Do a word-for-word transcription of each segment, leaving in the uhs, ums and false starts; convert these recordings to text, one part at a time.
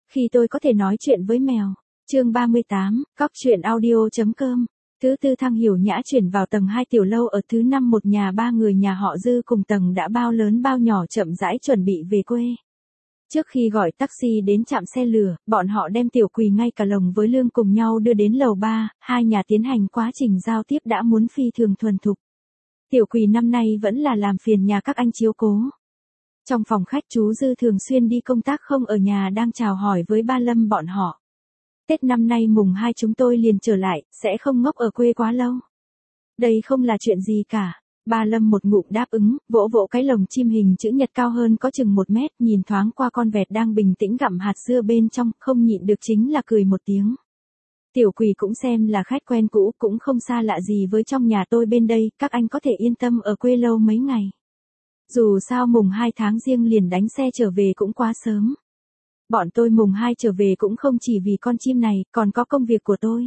Khi tôi có thể nói chuyện với mèo. Chương ba mươi tám, cóc truyện audio.com. Thứ tư Thăng Hiểu Nhã chuyển vào tầng hai tiểu lâu ở thứ năm, một nhà ba người nhà họ Dư cùng tầng đã bao lớn bao nhỏ chậm rãi chuẩn bị về quê. Trước khi gọi taxi đến trạm xe lửa, bọn họ đem Tiểu Quỳ ngay cả lồng với Lương cùng nhau đưa đến lầu ba, hai nhà tiến hành quá trình giao tiếp đã muốn phi thường thuần thục. Tiểu Quỳ năm nay vẫn là làm phiền nhà các anh chiếu cố. Trong phòng khách chú Dư thường xuyên đi công tác không ở nhà đang chào hỏi với ba Lâm bọn họ. Tết năm nay mùng hai chúng tôi liền trở lại, sẽ không ngốc ở quê quá lâu. Đây không là chuyện gì cả. Ba Lâm một ngụm đáp ứng, vỗ vỗ cái lồng chim hình chữ nhật cao hơn có chừng một mét, nhìn thoáng qua con vẹt đang bình tĩnh gặm hạt dưa bên trong, không nhịn được chính là cười một tiếng. Tiểu Quỳ cũng xem là khách quen cũ, cũng không xa lạ gì với trong nhà tôi bên đây, các anh có thể yên tâm ở quê lâu mấy ngày. Dù sao mùng hai tháng riêng liền đánh xe trở về cũng quá sớm. Bọn tôi mùng hai trở về cũng không chỉ vì con chim này, còn có công việc của tôi.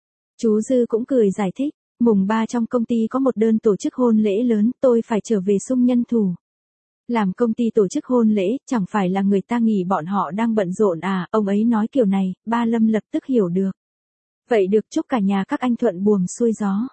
Chú Dư cũng cười giải thích, mùng ba trong công ty có một đơn tổ chức hôn lễ lớn, tôi phải trở về sung nhân thủ. Làm công ty tổ chức hôn lễ, chẳng phải là người ta nghỉ bọn họ đang bận rộn à, ông ấy nói kiểu này, ba Lâm lập tức hiểu được. Vậy được, chúc cả nhà các anh thuận buồm xuôi gió.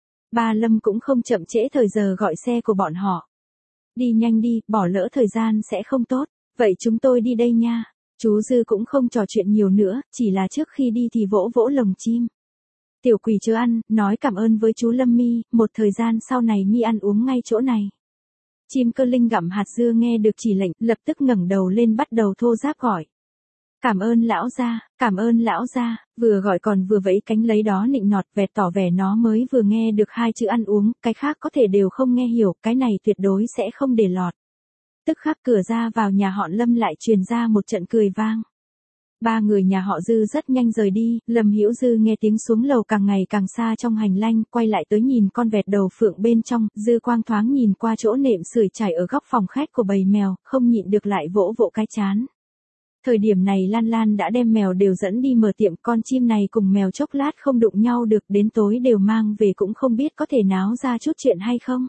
Ba Lâm cũng không chậm trễ thời giờ gọi xe của bọn họ. Đi nhanh đi, bỏ lỡ thời gian sẽ không tốt, vậy chúng tôi đi đây nha. Chú Dư cũng không trò chuyện nhiều nữa, chỉ là trước khi đi thì vỗ vỗ lồng chim. Tiểu Quỳ chưa ăn, nói cảm ơn với chú Lâm Mi, một thời gian sau này Mi ăn uống ngay chỗ này. Chim cơ linh gặm hạt dưa nghe được chỉ lệnh, lập tức ngẩng đầu lên bắt đầu thô ráp gọi. Cảm ơn lão gia, cảm ơn lão gia, vừa gọi còn vừa vẫy cánh lấy đó nịnh nọt, vẹt tỏ vẻ nó mới vừa nghe được hai chữ ăn uống, cái khác có thể đều không nghe hiểu, cái này tuyệt đối sẽ không để lọt. Tức khắc cửa ra vào nhà họ Lâm lại truyền ra một trận cười vang. Ba người nhà họ Dư rất nhanh rời đi, Lâm Hữu Dư nghe tiếng xuống lầu càng ngày càng xa trong hành lang, quay lại tới nhìn con vẹt đầu phượng bên trong, Dư quang thoáng nhìn qua chỗ nệm sưởi trải ở góc phòng khách của bầy mèo, không nhịn được lại vỗ vỗ cái trán. Thời điểm này Lan Lan đã đem mèo đều dẫn đi mở tiệm, con chim này cùng mèo chốc lát không đụng nhau được, đến tối đều mang về cũng không biết có thể náo ra chút chuyện hay không.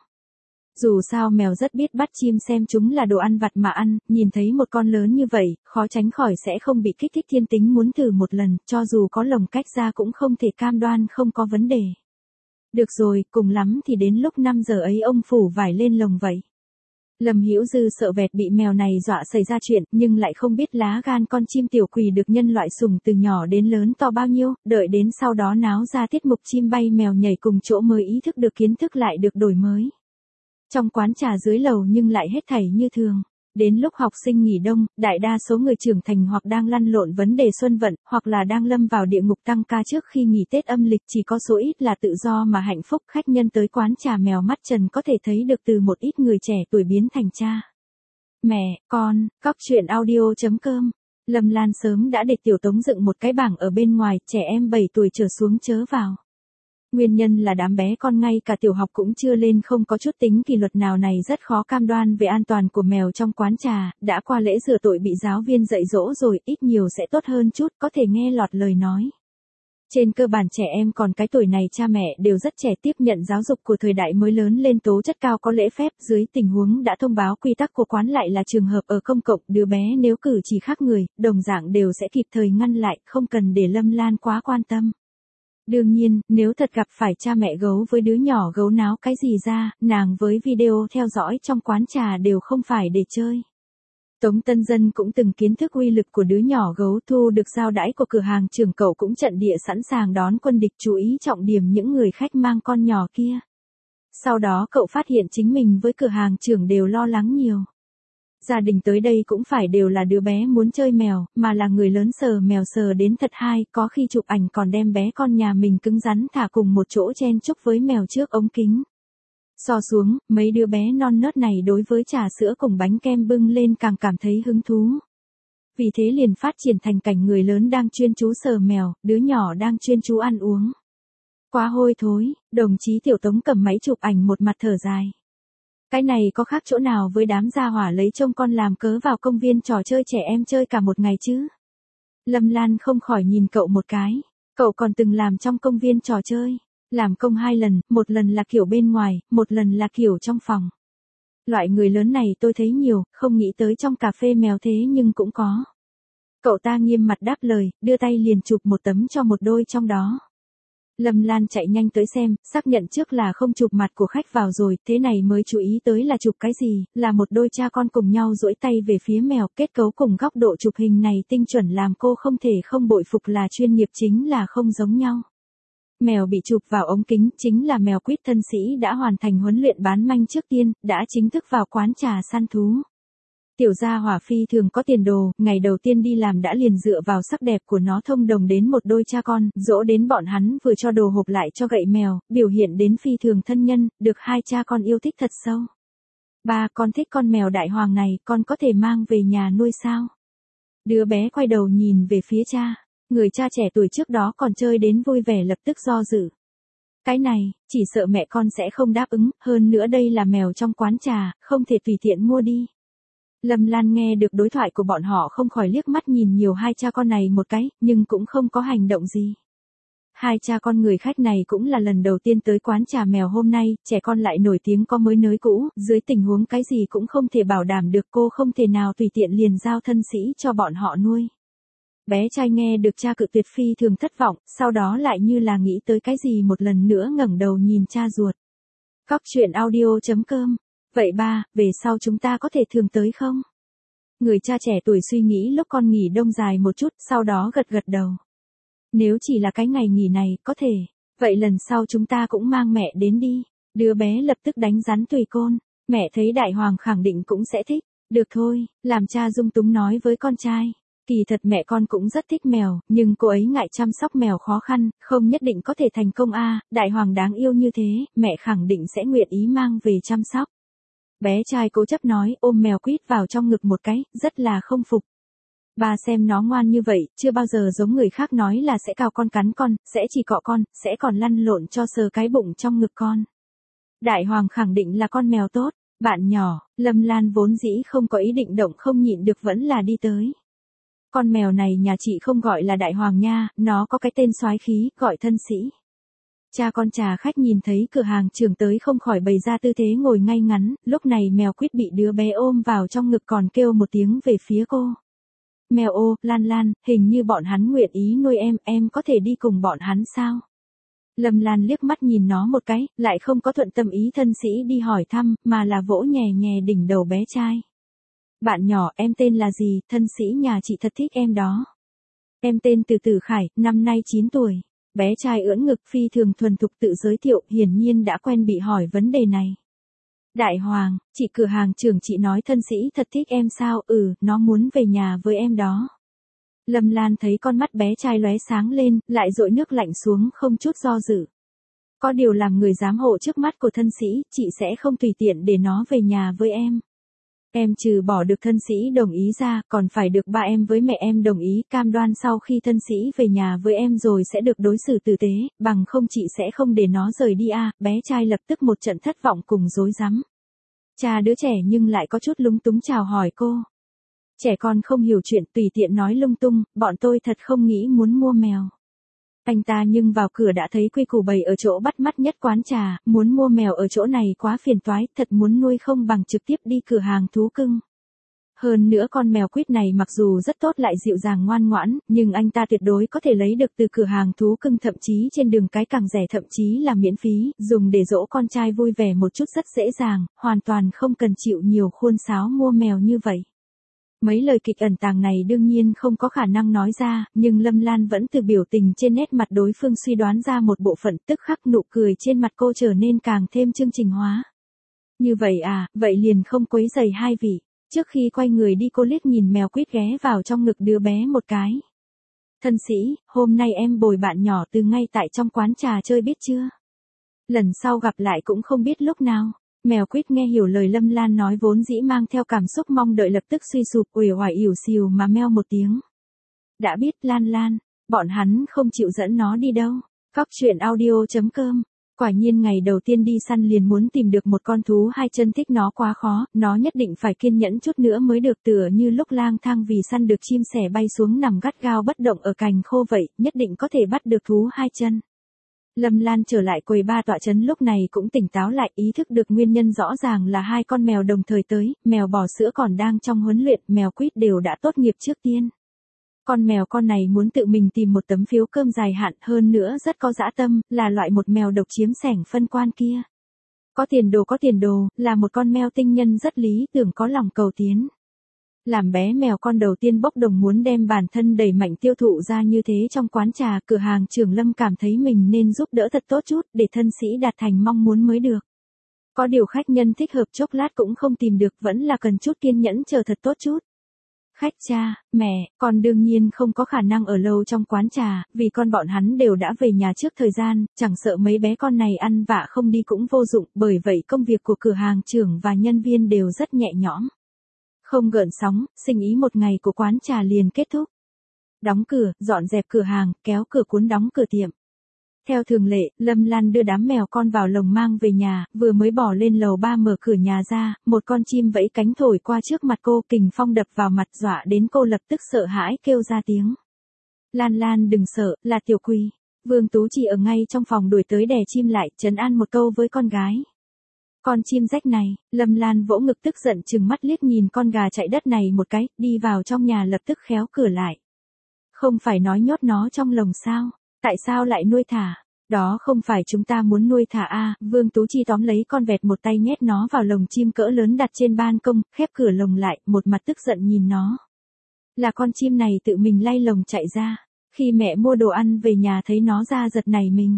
Dù sao mèo rất biết bắt chim xem chúng là đồ ăn vặt mà ăn, nhìn thấy một con lớn như vậy, khó tránh khỏi sẽ không bị kích thích thiên tính muốn thử một lần, cho dù có lồng cách ra cũng không thể cam đoan không có vấn đề. Được rồi, cùng lắm thì đến lúc năm giờ ấy ông phủ vải lên lồng vậy. Lâm Hữu Dư sợ vẹt bị mèo này dọa xảy ra chuyện, nhưng lại không biết lá gan con chim Tiểu Quỳ được nhân loại sủng từ nhỏ đến lớn to bao nhiêu, đợi đến sau đó náo ra tiết mục chim bay mèo nhảy cùng chỗ mới ý thức được kiến thức lại được đổi mới. Trong quán trà dưới lầu nhưng lại hết thảy như thường. Đến lúc học sinh nghỉ đông, đại đa số người trưởng thành hoặc đang lăn lộn vấn đề xuân vận, hoặc là đang lâm vào địa ngục tăng ca trước khi nghỉ Tết âm lịch, chỉ có số ít là tự do mà hạnh phúc. Khách nhân tới quán trà mèo mắt trần có thể thấy được từ một ít người trẻ tuổi biến thành cha, mẹ, con, cóc truyện audio.com. Lâm Lan sớm đã để Tiểu Tống dựng một cái bảng ở bên ngoài, trẻ em bảy tuổi trở xuống chớ vào. Nguyên nhân là đám bé con ngay cả tiểu học cũng chưa lên, không có chút tính kỷ luật nào này, rất khó cam đoan về an toàn của mèo trong quán trà, đã qua lễ rửa tội bị giáo viên dạy dỗ rồi, ít nhiều sẽ tốt hơn chút, có thể nghe lọt lời nói. Trên cơ bản trẻ em còn cái tuổi này cha mẹ đều rất trẻ, tiếp nhận giáo dục của thời đại mới lớn lên, tố chất cao có lễ phép, dưới tình huống đã thông báo quy tắc của quán lại là trường hợp ở công cộng, đứa bé nếu cử chỉ khác người, đồng dạng đều sẽ kịp thời ngăn lại, không cần để Lâm Lan quá quan tâm. Đương nhiên, nếu thật gặp phải cha mẹ gấu với đứa nhỏ gấu náo cái gì ra, nàng với video theo dõi trong quán trà đều không phải để chơi. Tống Tân Dân cũng từng kiến thức uy lực của đứa nhỏ gấu, thu được giao đãi của cửa hàng trưởng, cậu cũng trận địa sẵn sàng đón quân địch, chú ý trọng điểm những người khách mang con nhỏ kia. Sau đó cậu phát hiện chính mình với cửa hàng trưởng đều lo lắng nhiều. Gia đình tới đây cũng phải đều là đứa bé muốn chơi mèo, mà là người lớn sờ mèo sờ đến thật hay, có khi chụp ảnh còn đem bé con nhà mình cứng rắn thả cùng một chỗ chen chúc với mèo trước ống kính. So xuống, mấy đứa bé non nớt này đối với trà sữa cùng bánh kem bưng lên càng cảm thấy hứng thú. Vì thế liền phát triển thành cảnh người lớn đang chuyên chú sờ mèo, đứa nhỏ đang chuyên chú ăn uống. Quá hôi thối, đồng chí Tiểu Tống cầm máy chụp ảnh một mặt thở dài. Cái này có khác chỗ nào với đám gia hỏa lấy trông con làm cớ vào công viên trò chơi trẻ em chơi cả một ngày chứ? Lâm Lan không khỏi nhìn cậu một cái. Cậu còn từng làm trong công viên trò chơi. Làm công hai lần, một lần là kiểu bên ngoài, một lần là kiểu trong phòng. Loại người lớn này tôi thấy nhiều, không nghĩ tới trong cà phê mèo thế nhưng cũng có. Cậu ta nghiêm mặt đáp lời, đưa tay liền chụp một tấm cho một đôi trong đó. Lâm Lan chạy nhanh tới xem, xác nhận trước là không chụp mặt của khách vào rồi, thế này mới chú ý tới là chụp cái gì, là một đôi cha con cùng nhau duỗi tay về phía mèo, kết cấu cùng góc độ chụp hình này tinh chuẩn làm cô không thể không bội phục là chuyên nghiệp chính là không giống nhau. Mèo bị chụp vào ống kính chính là mèo quýt thân sĩ đã hoàn thành huấn luyện bán manh trước tiên, đã chính thức vào quán trà săn thú. Tiểu gia hỏa phi thường có tiền đồ, ngày đầu tiên đi làm đã liền dựa vào sắc đẹp của nó thông đồng đến một đôi cha con, dỗ đến bọn hắn vừa cho đồ hộp lại cho gậy mèo, biểu hiện đến phi thường thân nhân, được hai cha con yêu thích thật sâu. Ba, con thích con mèo đại hoàng này, con có thể mang về nhà nuôi sao? Đứa bé quay đầu nhìn về phía cha, người cha trẻ tuổi trước đó còn chơi đến vui vẻ lập tức do dự. Cái này, chỉ sợ mẹ con sẽ không đáp ứng, hơn nữa đây là mèo trong quán trà, không thể tùy tiện mua đi. Lâm Lan nghe được đối thoại của bọn họ không khỏi liếc mắt nhìn nhiều hai cha con này một cái, nhưng cũng không có hành động gì. Hai cha con người khách này cũng là lần đầu tiên tới quán trà mèo hôm nay, trẻ con lại nổi tiếng có mới nới cũ, dưới tình huống cái gì cũng không thể bảo đảm được, cô không thể nào tùy tiện liền giao thân sĩ cho bọn họ nuôi. Bé trai nghe được cha cự tuyệt phi thường thất vọng, sau đó lại như là nghĩ tới cái gì một lần nữa ngẩng đầu nhìn cha ruột. Cóc truyện audio chấm com. Vậy ba, về sau chúng ta có thể thường tới không? Người cha trẻ tuổi suy nghĩ lúc con nghỉ đông dài một chút, sau đó gật gật đầu. Nếu chỉ là cái ngày nghỉ này, có thể. Vậy lần sau chúng ta cũng mang mẹ đến đi. Đứa bé lập tức đánh rắn tùy côn. Mẹ thấy đại hoàng khẳng định cũng sẽ thích. Được thôi, làm cha dung túng nói với con trai. Kỳ thật mẹ con cũng rất thích mèo, nhưng cô ấy ngại chăm sóc mèo khó khăn, không nhất định có thể thành công a. À, đại hoàng đáng yêu như thế, mẹ khẳng định sẽ nguyện ý mang về chăm sóc. Bé trai cố chấp nói, ôm mèo quýt vào trong ngực một cái, rất là không phục. Ba xem nó ngoan như vậy, chưa bao giờ giống người khác nói là sẽ cào con cắn con, sẽ chỉ cọ con, sẽ còn lăn lộn cho sờ cái bụng trong ngực con. Đại hoàng khẳng định là con mèo tốt, bạn nhỏ, Lâm Lan vốn dĩ không có ý định động không nhịn được vẫn là đi tới. Con mèo này nhà chị không gọi là đại hoàng nha, nó có cái tên soái khí, gọi thân sĩ. Cha con trà khách nhìn thấy cửa hàng trưởng tới không khỏi bày ra tư thế ngồi ngay ngắn, lúc này mèo quýt bị đứa bé ôm vào trong ngực còn kêu một tiếng về phía cô. Mèo ô, Lan Lan, hình như bọn hắn nguyện ý nuôi em, em có thể đi cùng bọn hắn sao? Lâm Lan liếc mắt nhìn nó một cái, lại không có thuận tâm ý thân sĩ đi hỏi thăm, mà là vỗ nhẹ nhẹ đỉnh đầu bé trai. Bạn nhỏ, em tên là gì, thân sĩ nhà chị thật thích em đó. Em tên Từ Tử Khải, năm nay chín tuổi. Bé trai ưỡn ngực phi thường thuần thục tự giới thiệu, hiển nhiên đã quen bị hỏi vấn đề này. Đại hoàng, chị cửa hàng trưởng chị nói thân sĩ thật thích em sao, ừ, nó muốn về nhà với em đó. Lâm Lan thấy con mắt bé trai lóe sáng lên, lại dội nước lạnh xuống không chút do dự. Có điều làm người giám hộ trước mắt của thân sĩ, chị sẽ không tùy tiện để nó về nhà với em. Em trừ bỏ được thân sĩ đồng ý ra, còn phải được ba em với mẹ em đồng ý, cam đoan sau khi thân sĩ về nhà với em rồi sẽ được đối xử tử tế, bằng không chị sẽ không để nó rời đi à, bé trai lập tức một trận thất vọng cùng rối rắm. Cha đứa trẻ nhưng lại có chút lúng túng chào hỏi cô. Trẻ con không hiểu chuyện tùy tiện nói lung tung, bọn tôi thật không nghĩ muốn mua mèo. Anh ta nhưng vào cửa đã thấy quy củ bày ở chỗ bắt mắt nhất quán trà, muốn mua mèo ở chỗ này quá phiền toái, thật muốn nuôi không bằng trực tiếp đi cửa hàng thú cưng. Hơn nữa con mèo quýt này mặc dù rất tốt lại dịu dàng ngoan ngoãn, nhưng anh ta tuyệt đối có thể lấy được từ cửa hàng thú cưng, thậm chí trên đường cái càng rẻ, thậm chí là miễn phí, dùng để dỗ con trai vui vẻ một chút rất dễ dàng, hoàn toàn không cần chịu nhiều khuôn sáo mua mèo như vậy. Mấy lời kịch ẩn tàng này đương nhiên không có khả năng nói ra, nhưng Lâm Lan vẫn từ biểu tình trên nét mặt đối phương suy đoán ra một bộ phận, tức khắc nụ cười trên mặt cô trở nên càng thêm chương trình hóa. Như vậy à, vậy liền không quấy rầy hai vị. Trước khi quay người đi cô liếc nhìn mèo quýt ghé vào trong ngực đứa bé một cái. Thân sĩ, hôm nay em bồi bạn nhỏ từ ngay tại trong quán trà chơi biết chưa? Lần sau gặp lại cũng không biết lúc nào. Mèo quýt nghe hiểu lời Lâm Lan nói vốn dĩ mang theo cảm xúc mong đợi lập tức suy sụp uể oải ỉu xìu mà meo một tiếng. Đã biết Lan Lan, bọn hắn không chịu dẫn nó đi đâu. Cóc truyện audio chấm com. Quả nhiên ngày đầu tiên đi săn liền muốn tìm được một con thú hai chân thích nó quá khó, nó nhất định phải kiên nhẫn chút nữa mới được, tựa như lúc lang thang vì săn được chim sẻ bay xuống nằm gắt gao bất động ở cành khô vậy, nhất định có thể bắt được thú hai chân. Lâm Lan trở lại quầy ba tọa trấn lúc này cũng tỉnh táo lại, ý thức được nguyên nhân rõ ràng là hai con mèo đồng thời tới, mèo bò sữa còn đang trong huấn luyện, mèo quýt đều đã tốt nghiệp trước tiên. Con mèo con này muốn tự mình tìm một tấm phiếu cơm dài hạn, hơn nữa rất có dã tâm, là loại một mèo độc chiếm sảnh phân quan kia. Có tiền đồ có tiền đồ, là một con mèo tinh nhân rất lý tưởng có lòng cầu tiến. Làm bé mèo con đầu tiên bốc đồng muốn đem bản thân đẩy mạnh tiêu thụ ra như thế trong quán trà, cửa hàng Trường Lâm cảm thấy mình nên giúp đỡ thật tốt chút, để thân sĩ đạt thành mong muốn mới được. Có điều khách nhân thích hợp chốc lát cũng không tìm được, vẫn là cần chút kiên nhẫn chờ thật tốt chút. Khách: cha, mẹ, con đương nhiên không có khả năng ở lâu trong quán trà, vì con bọn hắn đều đã về nhà trước thời gian, chẳng sợ mấy bé con này ăn vạ không đi cũng vô dụng, bởi vậy công việc của cửa hàng trưởng và nhân viên đều rất nhẹ nhõm. Không gợn sóng, sinh ý một ngày của quán trà liền kết thúc. Đóng cửa, dọn dẹp cửa hàng, kéo cửa cuốn đóng cửa tiệm. Theo thường lệ, Lâm Lan đưa đám mèo con vào lồng mang về nhà, vừa mới bỏ lên lầu ba mở cửa nhà ra, một con chim vẫy cánh thổi qua trước mặt cô, kình phong đập vào mặt dọa đến cô lập tức sợ hãi kêu ra tiếng. Lan Lan đừng sợ, là Tiểu Quỳ. Vương Tú Chi ở ngay trong phòng đuổi tới đè chim lại, trấn an một câu với con gái. Con chim rách này, Lâm Lan vỗ ngực tức giận trừng mắt liếc nhìn con gà chạy đất này một cái, đi vào trong nhà lập tức khéo cửa lại. Không phải nói nhốt nó trong lồng sao? Tại sao lại nuôi thả? Đó không phải chúng ta muốn nuôi thả à? Vương Tú Chi tóm lấy con vẹt một tay nhét nó vào lồng chim cỡ lớn đặt trên ban công, khép cửa lồng lại, một mặt tức giận nhìn nó. Là con chim này tự mình lay lồng chạy ra. Khi mẹ mua đồ ăn về nhà thấy nó ra giật nảy mình.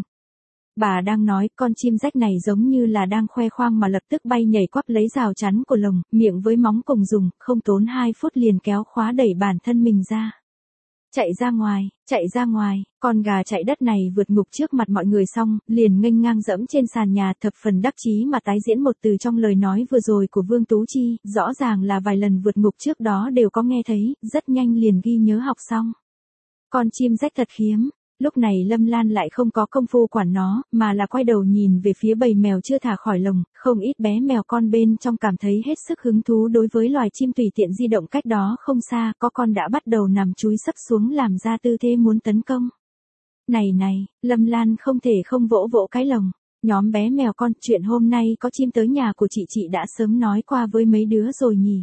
Bà đang nói, con chim rách này giống như là đang khoe khoang mà lập tức bay nhảy quắp lấy rào chắn của lồng, miệng với móng cùng dùng, không tốn hai phút liền kéo khóa đẩy bản thân mình ra. Chạy ra ngoài, chạy ra ngoài, con gà chạy đất này vượt ngục trước mặt mọi người xong, liền nghênh ngang dẫm trên sàn nhà, thập phần đắc chí mà tái diễn một từ trong lời nói vừa rồi của Vương Tú Chi, rõ ràng là vài lần vượt ngục trước đó đều có nghe thấy, rất nhanh liền ghi nhớ học xong. Con chim rách thật khiếm. Lúc này Lâm Lan lại không có công phu quản nó, mà là quay đầu nhìn về phía bầy mèo chưa thả khỏi lồng, không ít bé mèo con bên trong cảm thấy hết sức hứng thú đối với loài chim tùy tiện di động cách đó không xa, có con đã bắt đầu nằm chúi sấp xuống làm ra tư thế muốn tấn công. Này này, Lâm Lan không thể không vỗ vỗ cái lồng. Nhóm bé mèo con, chuyện hôm nay có chim tới nhà của chị chị đã sớm nói qua với mấy đứa rồi nhỉ.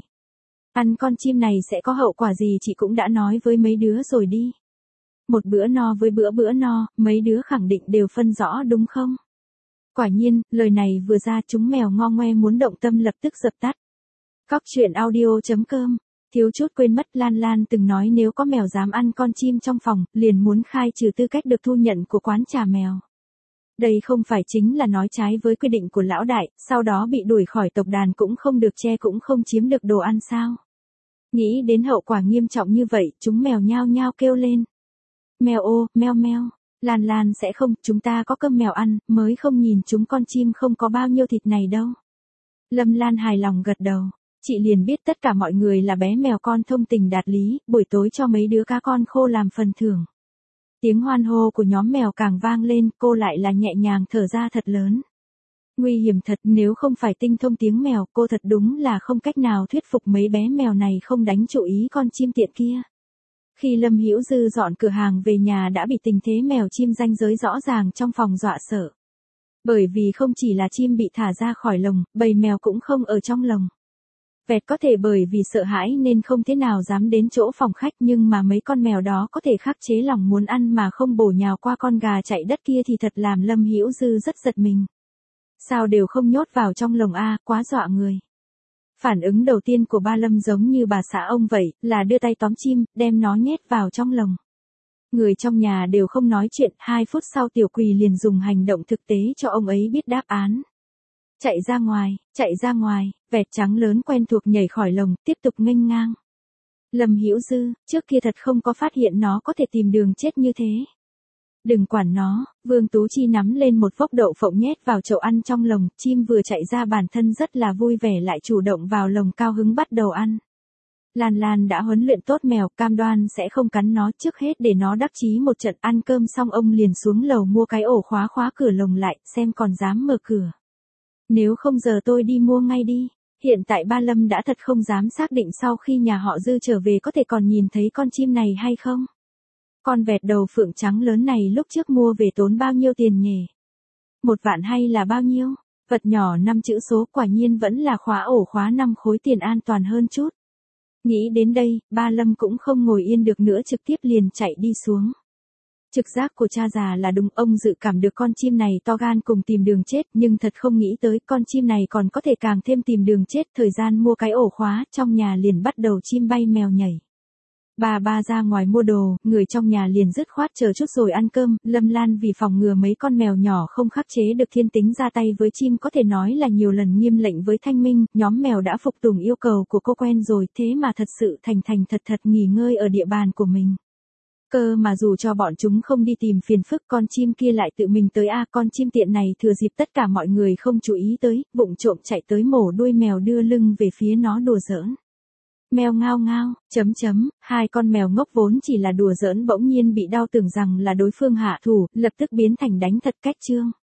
Ăn con chim này sẽ có hậu quả gì chị cũng đã nói với mấy đứa rồi đi. Một bữa no với bữa bữa no, mấy đứa khẳng định đều phân rõ đúng không? Quả nhiên, lời này vừa ra chúng mèo ngo ngoe muốn động tâm lập tức dập tắt. Cóc truyện audio chấm com, thiếu chút quên mất Lan Lan từng nói nếu có mèo dám ăn con chim trong phòng, liền muốn khai trừ tư cách được thu nhận của quán trà mèo. Đây không phải chính là nói trái với quy định của lão đại, sau đó bị đuổi khỏi tộc đàn cũng không được che cũng không chiếm được đồ ăn sao? Nghĩ đến hậu quả nghiêm trọng như vậy, chúng mèo nhao nhao kêu lên. Mèo ô, meo meo, Lan Lan sẽ không, chúng ta có cơm mèo ăn, mới không nhìn chúng con chim không có bao nhiêu thịt này đâu. Lâm Lan hài lòng gật đầu, chị liền biết tất cả mọi người là bé mèo con thông tình đạt lý, buổi tối cho mấy đứa cá con khô làm phần thưởng. Tiếng hoan hô của nhóm mèo càng vang lên, cô lại là nhẹ nhàng thở ra thật lớn. Nguy hiểm thật, nếu không phải tinh thông tiếng mèo, cô thật đúng là không cách nào thuyết phục mấy bé mèo này không đánh chủ ý con chim tiện kia. Khi Lâm Hữu Dư dọn cửa hàng về nhà đã bị tình thế mèo chim ranh giới rõ ràng trong phòng dọa sợ. Bởi vì không chỉ là chim bị thả ra khỏi lồng, bầy mèo cũng không ở trong lồng. Vẹt có thể bởi vì sợ hãi nên không thế nào dám đến chỗ phòng khách, nhưng mà mấy con mèo đó có thể khắc chế lòng muốn ăn mà không bổ nhào qua con gà chạy đất kia thì thật làm Lâm Hữu Dư rất giật mình. Sao đều không nhốt vào trong lồng a, quá dọa người. Phản ứng đầu tiên của ba Lâm giống như bà xã ông vậy, là đưa tay tóm chim, đem nó nhét vào trong lồng. Người trong nhà đều không nói chuyện, hai phút sau Tiểu Quỳ liền dùng hành động thực tế cho ông ấy biết đáp án. Chạy ra ngoài, chạy ra ngoài, vẹt trắng lớn quen thuộc nhảy khỏi lồng, tiếp tục nghênh ngang. Lâm Hữu Dư, trước kia thật không có phát hiện nó có thể tìm đường chết như thế. Đừng quản nó, Vương Tú Chi nắm lên một vốc đậu phộng nhét vào chậu ăn trong lồng, chim vừa chạy ra bản thân rất là vui vẻ lại chủ động vào lồng cao hứng bắt đầu ăn. Lan Lan đã huấn luyện tốt mèo, cam đoan sẽ không cắn nó, trước hết để nó đắc chí một trận. Ăn cơm xong ông liền xuống lầu mua cái ổ khóa khóa cửa lồng lại, xem còn dám mở cửa. Nếu không giờ tôi đi mua ngay đi. Hiện tại ba Lâm đã thật không dám xác định sau khi nhà họ Dư trở về có thể còn nhìn thấy con chim này hay không. Con vẹt đầu phượng trắng lớn này lúc trước mua về tốn bao nhiêu tiền nhỉ? Một vạn hay là bao nhiêu? Vật nhỏ năm chữ số quả nhiên vẫn là khóa ổ khóa năm khối tiền an toàn hơn chút. Nghĩ đến đây, ba Lâm cũng không ngồi yên được nữa trực tiếp liền chạy đi xuống. Trực giác của cha già là đúng, ông dự cảm được con chim này to gan cùng tìm đường chết, nhưng thật không nghĩ tới con chim này còn có thể càng thêm tìm đường chết. Thời gian mua cái ổ khóa, trong nhà liền bắt đầu chim bay mèo nhảy. Bà ba ra ngoài mua đồ, người trong nhà liền dứt khoát chờ chút rồi ăn cơm. Lâm Lan vì phòng ngừa mấy con mèo nhỏ không khắc chế được thiên tính ra tay với chim, có thể nói là nhiều lần nghiêm lệnh với Thanh Minh. Nhóm mèo đã phục tùng yêu cầu của cô quen rồi, thế mà thật sự thành thành thật thật nghỉ ngơi ở địa bàn của mình. Cơ mà dù cho bọn chúng không đi tìm phiền phức, con chim kia lại tự mình tới. A con chim tiện này thừa dịp tất cả mọi người không chú ý tới, vụng trộm chạy tới mổ đuôi mèo đưa lưng về phía nó đùa giỡn. Mèo ngao ngao, chấm chấm, hai con mèo ngốc vốn chỉ là đùa giỡn bỗng nhiên bị đau tưởng rằng là đối phương hạ thủ, lập tức biến thành đánh thật cách trương.